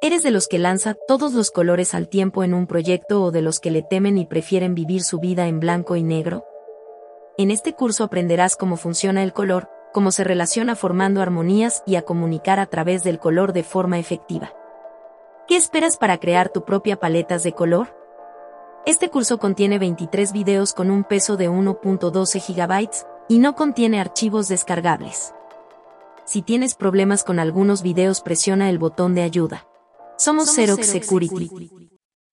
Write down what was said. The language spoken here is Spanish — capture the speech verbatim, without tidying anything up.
¿Eres de los que lanza todos los colores al tiempo en un proyecto o de los que le temen y prefieren vivir su vida en blanco y negro? En este curso aprenderás cómo funciona el color, cómo se relaciona formando armonías y a comunicar a través del color de forma efectiva. ¿Qué esperas para crear tu propia paleta de color? Este curso contiene veintitrés videos con un peso de uno punto doce gigabytes y no contiene archivos descargables. Si tienes problemas con algunos videos, presiona el botón de ayuda. Somos Xerox Security.